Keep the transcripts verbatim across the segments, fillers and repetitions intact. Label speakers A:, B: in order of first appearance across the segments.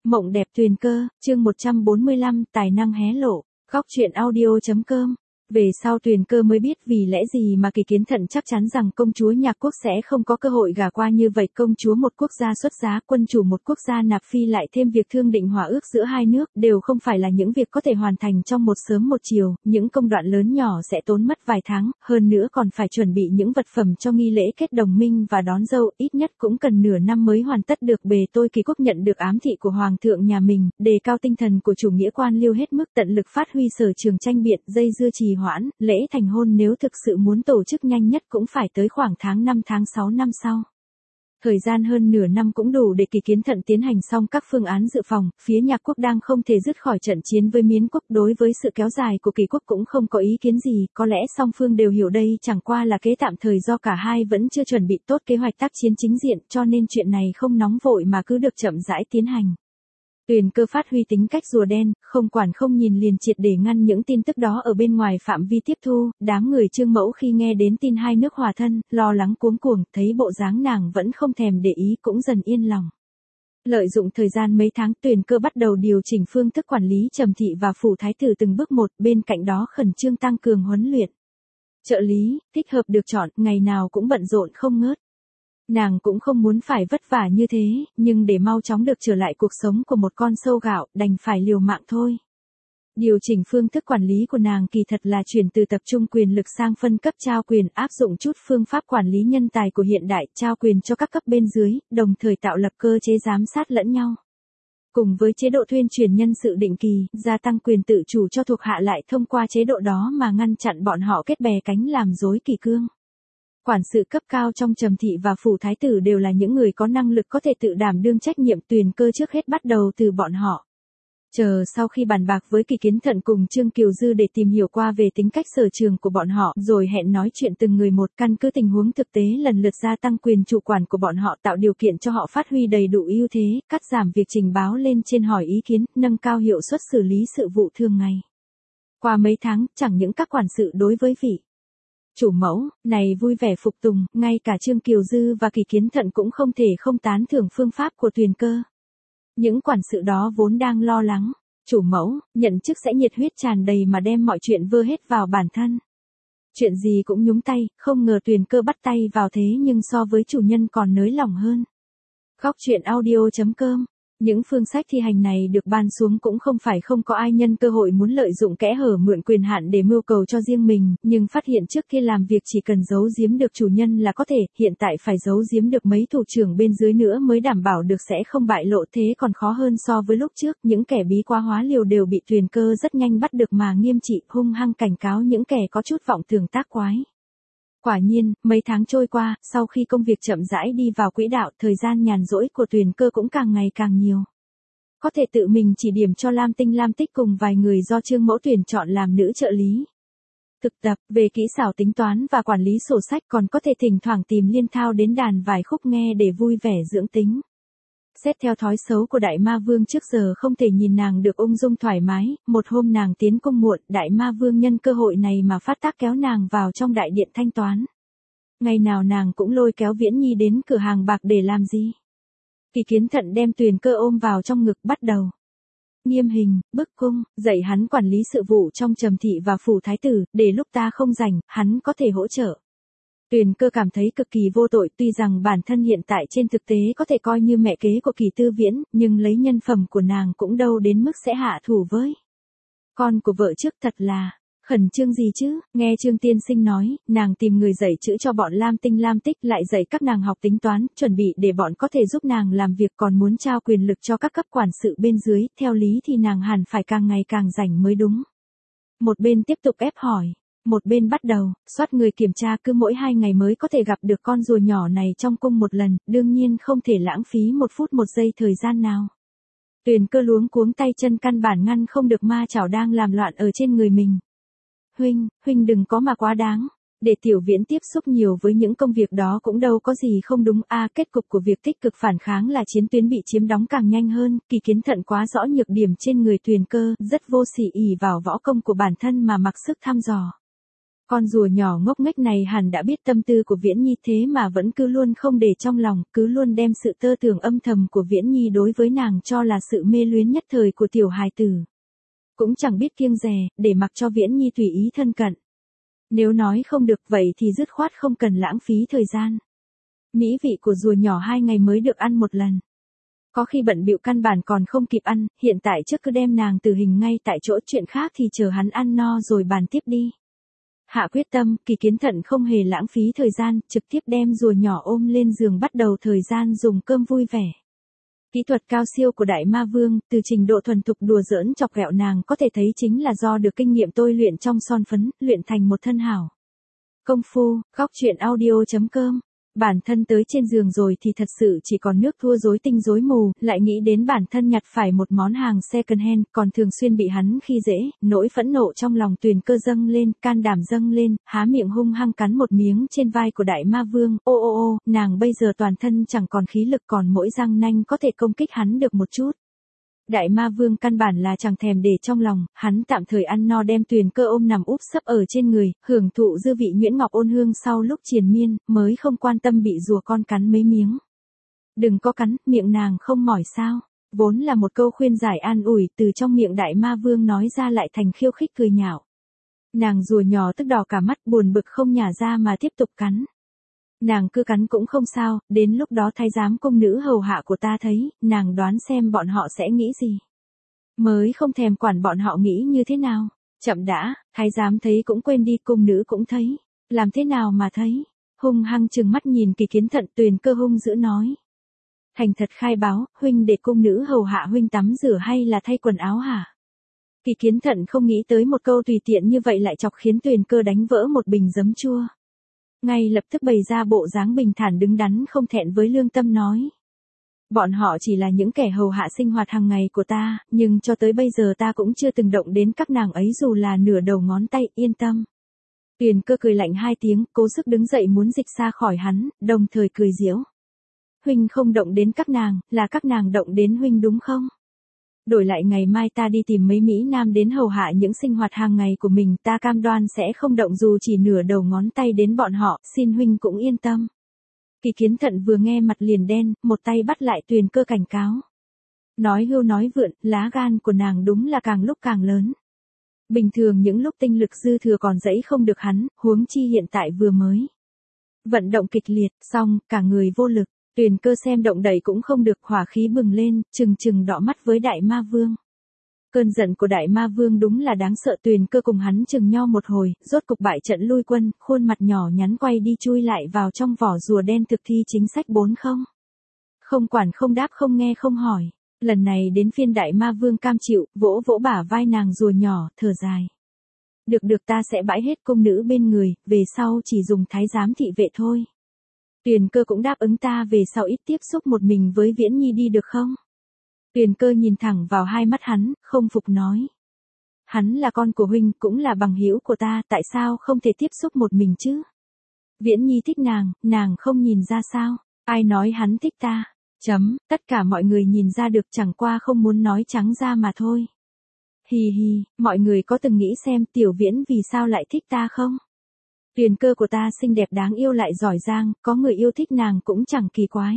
A: Mộng đẹp tuyền cơ, chương một trăm bốn mươi lăm, tài năng hé lộ, góc truyện audio chấm com. Về sau Tuyền Cơ mới biết vì lẽ gì mà Kỳ Kiến Thận chắc chắn rằng công chúa Nhạc Quốc sẽ không có cơ hội gả qua như vậy. Công chúa một quốc gia xuất giá, quân chủ một quốc gia nạp phi, lại thêm việc thương định hòa ước giữa hai nước, đều không phải là những việc có thể hoàn thành trong một sớm một chiều, những công đoạn lớn nhỏ sẽ tốn mất vài tháng, hơn nữa còn phải chuẩn bị những vật phẩm cho nghi lễ kết đồng minh và đón dâu, ít nhất cũng cần nửa năm mới hoàn tất được. Bề tôi Kỳ Quốc nhận được ám thị của hoàng thượng nhà mình, đề cao tinh thần của chủ nghĩa quan liêu hết mức, tận lực phát huy sở trường tranh biện, dây dưa trì hoãn, lễ thành hôn nếu thực sự muốn tổ chức nhanh nhất cũng phải tới khoảng tháng năm tháng sáu năm sau. Thời gian hơn nửa năm cũng đủ để Kỳ Kiến Thận tiến hành xong các phương án dự phòng. Phía Nhạc Quốc đang không thể dứt khỏi trận chiến với Miến Quốc, đối với sự kéo dài của Kỳ Quốc cũng không có ý kiến gì, có lẽ song phương đều hiểu đây chẳng qua là kế tạm thời do cả hai vẫn chưa chuẩn bị tốt kế hoạch tác chiến chính diện, cho nên chuyện này không nóng vội mà cứ được chậm rãi tiến hành. Tuyền Cơ phát huy tính cách rùa đen, không quản không nhìn liền triệt để ngăn những tin tức đó ở bên ngoài phạm vi tiếp thu. Đám người Trương Mẫu khi nghe đến tin hai nước hòa thân, lo lắng cuống cuồng, thấy bộ dáng nàng vẫn không thèm để ý cũng dần yên lòng. Lợi dụng thời gian mấy tháng, Tuyền Cơ bắt đầu điều chỉnh phương thức quản lý Trầm thị và phủ thái tử từng bước một, bên cạnh đó khẩn trương tăng cường huấn luyện. Trợ lý, thích hợp được chọn, ngày nào cũng bận rộn không ngớt. Nàng cũng không muốn phải vất vả như thế, nhưng để mau chóng được trở lại cuộc sống của một con sâu gạo, đành phải liều mạng thôi. Điều chỉnh phương thức quản lý của nàng kỳ thật là chuyển từ tập trung quyền lực sang phân cấp trao quyền, áp dụng chút phương pháp quản lý nhân tài của hiện đại, trao quyền cho các cấp bên dưới, đồng thời tạo lập cơ chế giám sát lẫn nhau. Cùng với chế độ thuyên truyền nhân sự định kỳ, gia tăng quyền tự chủ cho thuộc hạ, lại thông qua chế độ đó mà ngăn chặn bọn họ kết bè cánh làm rối kỷ cương. Quản sự cấp cao trong Trầm thị và phủ thái tử đều là những người có năng lực có thể tự đảm đương trách nhiệm. Tuyền Cơ trước hết bắt đầu từ bọn họ. Chờ sau khi bàn bạc với Kỳ Kiến Thận cùng Trương Kiều Dư để tìm hiểu qua về tính cách sở trường của bọn họ, rồi hẹn nói chuyện từng người một, căn cứ tình huống thực tế lần lượt gia tăng quyền chủ quản của bọn họ, tạo điều kiện cho họ phát huy đầy đủ ưu thế, cắt giảm việc trình báo lên trên hỏi ý kiến, nâng cao hiệu suất xử lý sự vụ thường ngày. Qua mấy tháng, chẳng những các quản sự đối với vị chủ mẫu này vui vẻ phục tùng, ngay cả Trương Kiều Dư và Kỳ Kiến Thận cũng không thể không tán thưởng phương pháp của Tuyền Cơ. Những quản sự đó vốn đang lo lắng, chủ mẫu nhận chức sẽ nhiệt huyết tràn đầy mà đem mọi chuyện vơ hết vào bản thân. Chuyện gì cũng nhúng tay, không ngờ Tuyền Cơ bắt tay vào thế nhưng so với chủ nhân còn nới lỏng hơn. Góc truyện audio chấm com. Những phương sách thi hành này được ban xuống cũng không phải không có ai nhân cơ hội muốn lợi dụng kẽ hở mượn quyền hạn để mưu cầu cho riêng mình, nhưng phát hiện trước kia làm việc chỉ cần giấu giếm được chủ nhân là có thể, hiện tại phải giấu giếm được mấy thủ trưởng bên dưới nữa mới đảm bảo được sẽ không bại lộ, thế còn khó hơn so với lúc trước. Những kẻ bí quá hóa liều đều bị Tuyền Cơ rất nhanh bắt được mà nghiêm trị, hung hăng cảnh cáo những kẻ có chút vọng tưởng tác quái. Quả nhiên, mấy tháng trôi qua, sau khi công việc chậm rãi đi vào quỹ đạo, thời gian nhàn rỗi của Tuyền Cơ cũng càng ngày càng nhiều. Có thể tự mình chỉ điểm cho Lam Tinh Lam Tích cùng vài người do Trương Mẫu tuyển chọn làm nữ trợ lý. Thực tập về kỹ xảo tính toán và quản lý sổ sách, còn có thể thỉnh thoảng tìm liên thao đến đàn vài khúc nghe để vui vẻ dưỡng tính. Xét theo thói xấu của Đại Ma Vương trước giờ không thể nhìn nàng được ung dung thoải mái, một hôm nàng tiến cung muộn, Đại Ma Vương nhân cơ hội này mà phát tác kéo nàng vào trong đại điện thanh toán. Ngày nào nàng cũng lôi kéo Viễn Nhi đến cửa hàng bạc để làm gì? Kỳ Kiến Thận đem Tuyền Cơ ôm vào trong ngực, bắt đầu nghiêm hình, bức cung, dạy hắn quản lý sự vụ trong Trầm thị và phủ thái tử, để lúc ta không rảnh, hắn có thể hỗ trợ. Tuyền Cơ cảm thấy cực kỳ vô tội, tuy rằng bản thân hiện tại trên thực tế có thể coi như mẹ kế của Kỳ Tư Viễn, nhưng lấy nhân phẩm của nàng cũng đâu đến mức sẽ hạ thủ với con của vợ trước. Thật là khẩn trương gì chứ? Nghe Trương tiên sinh nói, nàng tìm người dạy chữ cho bọn Lam Tinh Lam Tích, lại dạy các nàng học tính toán, chuẩn bị để bọn có thể giúp nàng làm việc, còn muốn trao quyền lực cho các cấp quản sự bên dưới, theo lý thì nàng hẳn phải càng ngày càng rảnh mới đúng. Một bên tiếp tục ép hỏi, một bên bắt đầu soát người kiểm tra, cứ mỗi hai ngày mới có thể gặp được con rùa nhỏ này trong cung một lần, đương nhiên không thể lãng phí một phút một giây thời gian nào. Tuyền Cơ luống cuống tay chân, căn bản ngăn không được ma chảo đang làm loạn ở trên người mình. Huynh, huynh đừng có mà quá đáng. Để Tiểu Viễn tiếp xúc nhiều với những công việc đó cũng đâu có gì không đúng a. À, kết cục của việc tích cực phản kháng là chiến tuyến bị chiếm đóng càng nhanh hơn. Kỳ Kiến Thận quá rõ nhược điểm trên người Tuyền Cơ, rất vô sỉ ỷ vào võ công của bản thân mà mặc sức thăm dò. Con rùa nhỏ ngốc nghếch này hẳn đã biết tâm tư của Viễn Nhi thế mà vẫn cứ luôn không để trong lòng, cứ luôn đem sự tơ tưởng âm thầm của Viễn Nhi đối với nàng cho là sự mê luyến nhất thời của tiểu hài tử. Cũng chẳng biết kiêng dè, để mặc cho Viễn Nhi tùy ý thân cận. Nếu nói không được vậy thì dứt khoát không cần lãng phí thời gian. Mỹ vị của rùa nhỏ hai ngày mới được ăn một lần. Có khi bận bịu căn bản còn không kịp ăn, hiện tại trước cứ đem nàng tử hình ngay tại chỗ, chuyện khác thì chờ hắn ăn no rồi bàn tiếp đi. Hạ quyết tâm, Kỳ Kiến Thận không hề lãng phí thời gian, trực tiếp đem rùa nhỏ ôm lên giường bắt đầu thời gian dùng cơm vui vẻ. Kỹ thuật cao siêu của Đại Ma Vương, từ trình độ thuần thục đùa giỡn chọc ghẹo nàng có thể thấy chính là do được kinh nghiệm tôi luyện trong son phấn, luyện thành một thân hảo công phu. Góc truyện audio chấm com. Bản thân tới trên giường rồi thì thật sự chỉ còn nước thua rối tinh rối mù, lại nghĩ đến bản thân nhặt phải một món hàng second hand, còn thường xuyên bị hắn khi dễ, nỗi phẫn nộ trong lòng Tuyền Cơ dâng lên, can đảm dâng lên, há miệng hung hăng cắn một miếng trên vai của Đại Ma Vương. Ô ô ô, nàng bây giờ toàn thân chẳng còn khí lực, còn mỗi răng nanh có thể công kích hắn được một chút. Đại Ma Vương căn bản là chẳng thèm để trong lòng, hắn tạm thời ăn no đem Tuyền Cơ ôm nằm úp sấp ở trên người, hưởng thụ dư vị nhuyễn ngọc ôn hương sau lúc triền miên, mới không quan tâm bị rùa con cắn mấy miếng. Đừng có cắn, miệng nàng không mỏi sao? Vốn là một câu khuyên giải an ủi, từ trong miệng Đại Ma Vương nói ra lại thành khiêu khích cười nhạo. Nàng rùa nhỏ tức đỏ cả mắt, buồn bực không nhả ra mà tiếp tục cắn. Nàng cứ cắn cũng không sao, đến lúc đó thái giám cung nữ hầu hạ của ta thấy, nàng đoán xem bọn họ sẽ nghĩ gì. Mới không thèm quản bọn họ nghĩ như thế nào. Chậm đã, thái giám thấy cũng quên đi, cung nữ cũng thấy. Làm thế nào mà thấy? Hung hăng trừng mắt nhìn Kỳ Kiến Thận, Tuyền Cơ hung dữ nói. Thành thật khai báo, huynh để cung nữ hầu hạ huynh tắm rửa hay là thay quần áo hả? Kỳ Kiến Thận không nghĩ tới một câu tùy tiện như vậy lại chọc khiến Tuyền Cơ đánh vỡ một bình giấm chua. Ngay lập tức bày ra bộ dáng bình thản đứng đắn không thẹn với lương tâm nói. Bọn họ chỉ là những kẻ hầu hạ sinh hoạt hàng ngày của ta, nhưng cho tới bây giờ ta cũng chưa từng động đến các nàng ấy dù là nửa đầu ngón tay, yên tâm. Tuyền Cơ cười lạnh hai tiếng, cố sức đứng dậy muốn dịch xa khỏi hắn, đồng thời cười giễu. Huynh không động đến các nàng, là các nàng động đến huynh đúng không? Đổi lại ngày mai ta đi tìm mấy Mỹ Nam đến hầu hạ những sinh hoạt hàng ngày của mình, ta cam đoan sẽ không động dù chỉ nửa đầu ngón tay đến bọn họ, xin huynh cũng yên tâm. Kỳ Kiến Thận vừa nghe mặt liền đen, một tay bắt lại Tuyền Cơ cảnh cáo. Nói hưu nói vượn, lá gan của nàng đúng là càng lúc càng lớn. Bình thường những lúc tinh lực dư thừa còn dẫy không được hắn, huống chi hiện tại vừa mới vận động kịch liệt, xong, cả người vô lực. Tuyền Cơ xem động đậy cũng không được, hỏa khí bừng lên, trừng trừng đỏ mắt với Đại Ma Vương. Cơn giận của Đại Ma Vương đúng là đáng sợ, Tuyền Cơ cùng hắn chừng nho một hồi, rốt cục bại trận lui quân, khuôn mặt nhỏ nhắn quay đi chui lại vào trong vỏ rùa đen thực thi chính sách bốn không. Không quản không đáp không nghe không hỏi. Lần này đến phiên Đại Ma Vương cam chịu, vỗ vỗ bả vai nàng rùa nhỏ, thở dài. Được được, ta sẽ bãi hết cung nữ bên người, về sau chỉ dùng thái giám thị vệ thôi. Tuyền Cơ cũng đáp ứng, ta về sau ít tiếp xúc một mình với Viễn Nhi đi được không? Tuyền Cơ nhìn thẳng vào hai mắt hắn, không phục nói. Hắn là con của huynh, cũng là bằng hữu của ta, tại sao không thể tiếp xúc một mình chứ? Viễn Nhi thích nàng, nàng không nhìn ra sao? Ai nói hắn thích ta? Chấm, tất cả mọi người nhìn ra được, chẳng qua không muốn nói trắng ra mà thôi. Hì hì, mọi người có từng nghĩ xem Tiểu Viễn vì sao lại thích ta không? Tuyền Cơ của ta xinh đẹp đáng yêu lại giỏi giang, có người yêu thích nàng cũng chẳng kỳ quái.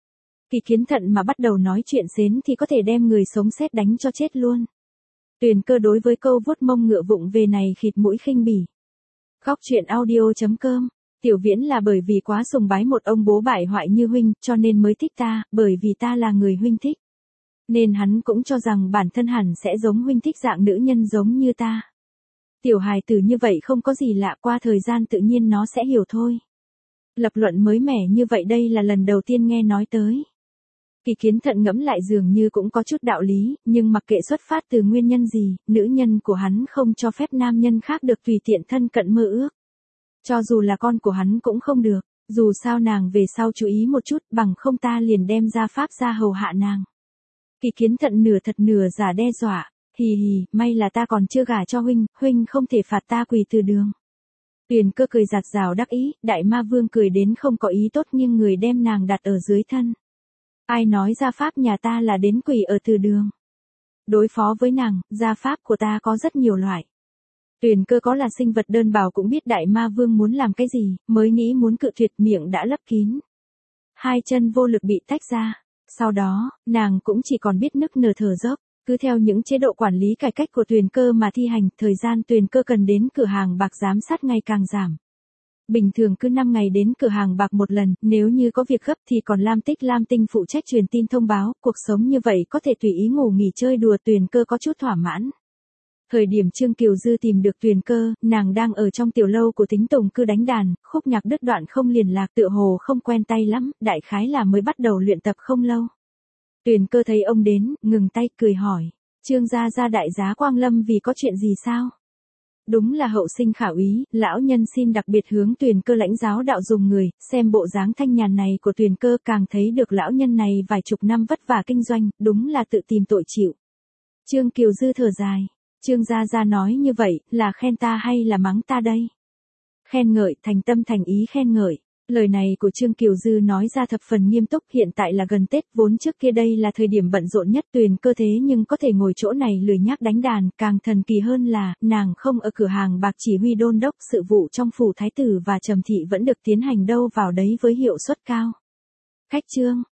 A: Kỳ Kiến Thận mà bắt đầu nói chuyện xến thì có thể đem người sống sét đánh cho chết luôn. Tuyền Cơ đối với câu vuốt mông ngựa vụng về này khịt mũi khinh bỉ. Góc truyện audio chấm com. Tiểu Viễn là bởi vì quá sùng bái một ông bố bại hoại như huynh, cho nên mới thích ta, bởi vì ta là người huynh thích. Nên hắn cũng cho rằng bản thân hẳn sẽ giống huynh thích dạng nữ nhân giống như ta. Tiểu hài tử như vậy không có gì lạ, qua thời gian tự nhiên nó sẽ hiểu thôi. Lập luận mới mẻ như vậy đây là lần đầu tiên nghe nói tới. Kỳ Kiến Thận ngẫm lại dường như cũng có chút đạo lý, nhưng mặc kệ xuất phát từ nguyên nhân gì, nữ nhân của hắn không cho phép nam nhân khác được tùy tiện thân cận mơ ước. Cho dù là con của hắn cũng không được, dù sao nàng về sau chú ý một chút, bằng không ta liền đem gia pháp ra hầu hạ nàng. Kỳ Kiến Thận nửa thật nửa giả đe dọa. Hì hì, may là ta còn chưa gả cho huynh, huynh không thể phạt ta quỳ từ đường. Tuyền Cơ cười giạt rào đắc ý, Đại Ma Vương cười đến không có ý tốt nhưng người đem nàng đặt ở dưới thân. Ai nói gia pháp nhà ta là đến quỳ ở từ đường. Đối phó với nàng, gia pháp của ta có rất nhiều loại. Tuyền Cơ có là sinh vật đơn bào cũng biết đại ma vương muốn làm cái gì, mới nghĩ muốn cự tuyệt, miệng đã lấp kín. Hai chân vô lực bị tách ra. Sau đó, nàng cũng chỉ còn biết nức nở thở dốc. Cứ theo những chế độ quản lý cải cách của Tuyền Cơ mà thi hành, thời gian Tuyền Cơ cần đến cửa hàng bạc giám sát ngày càng giảm. Bình thường cứ năm ngày đến cửa hàng bạc một lần, nếu như có việc gấp thì còn Lam Tích Lam Tinh phụ trách truyền tin thông báo, cuộc sống như vậy có thể tùy ý ngủ nghỉ chơi đùa, Tuyền Cơ có chút thỏa mãn. Thời điểm Trương Kiều Dư tìm được Tuyền Cơ, nàng đang ở trong tiểu lâu của Tính Tùng Cư đánh đàn, khúc nhạc đứt đoạn không liền lạc, tựa hồ không quen tay lắm, đại khái là mới bắt đầu luyện tập không lâu. Tuyền Cơ thấy ông đến, ngừng tay cười hỏi, Trương gia gia đại giá quang lâm vì có chuyện gì sao? Đúng là hậu sinh khả úy, lão nhân xin đặc biệt hướng Tuyền Cơ lãnh giáo đạo dùng người, xem bộ dáng thanh nhàn này của Tuyền Cơ càng thấy được lão nhân này vài chục năm vất vả kinh doanh, đúng là tự tìm tội chịu. Trương Kiều Dư thở dài, Trương gia gia nói như vậy, là khen ta hay là mắng ta đây? Khen ngợi, thành tâm thành ý khen ngợi. Lời này của Trương Kiều Dư nói ra thập phần nghiêm túc, hiện tại là gần Tết, vốn trước kia đây là thời điểm bận rộn nhất Tuyền Cơ thế nhưng có thể ngồi chỗ này lười nhác đánh đàn, càng thần kỳ hơn là, nàng không ở cửa hàng bạc chỉ huy đôn đốc sự vụ trong phủ thái tử và Trầm thị vẫn được tiến hành đâu vào đấy với hiệu suất cao. Khách trương,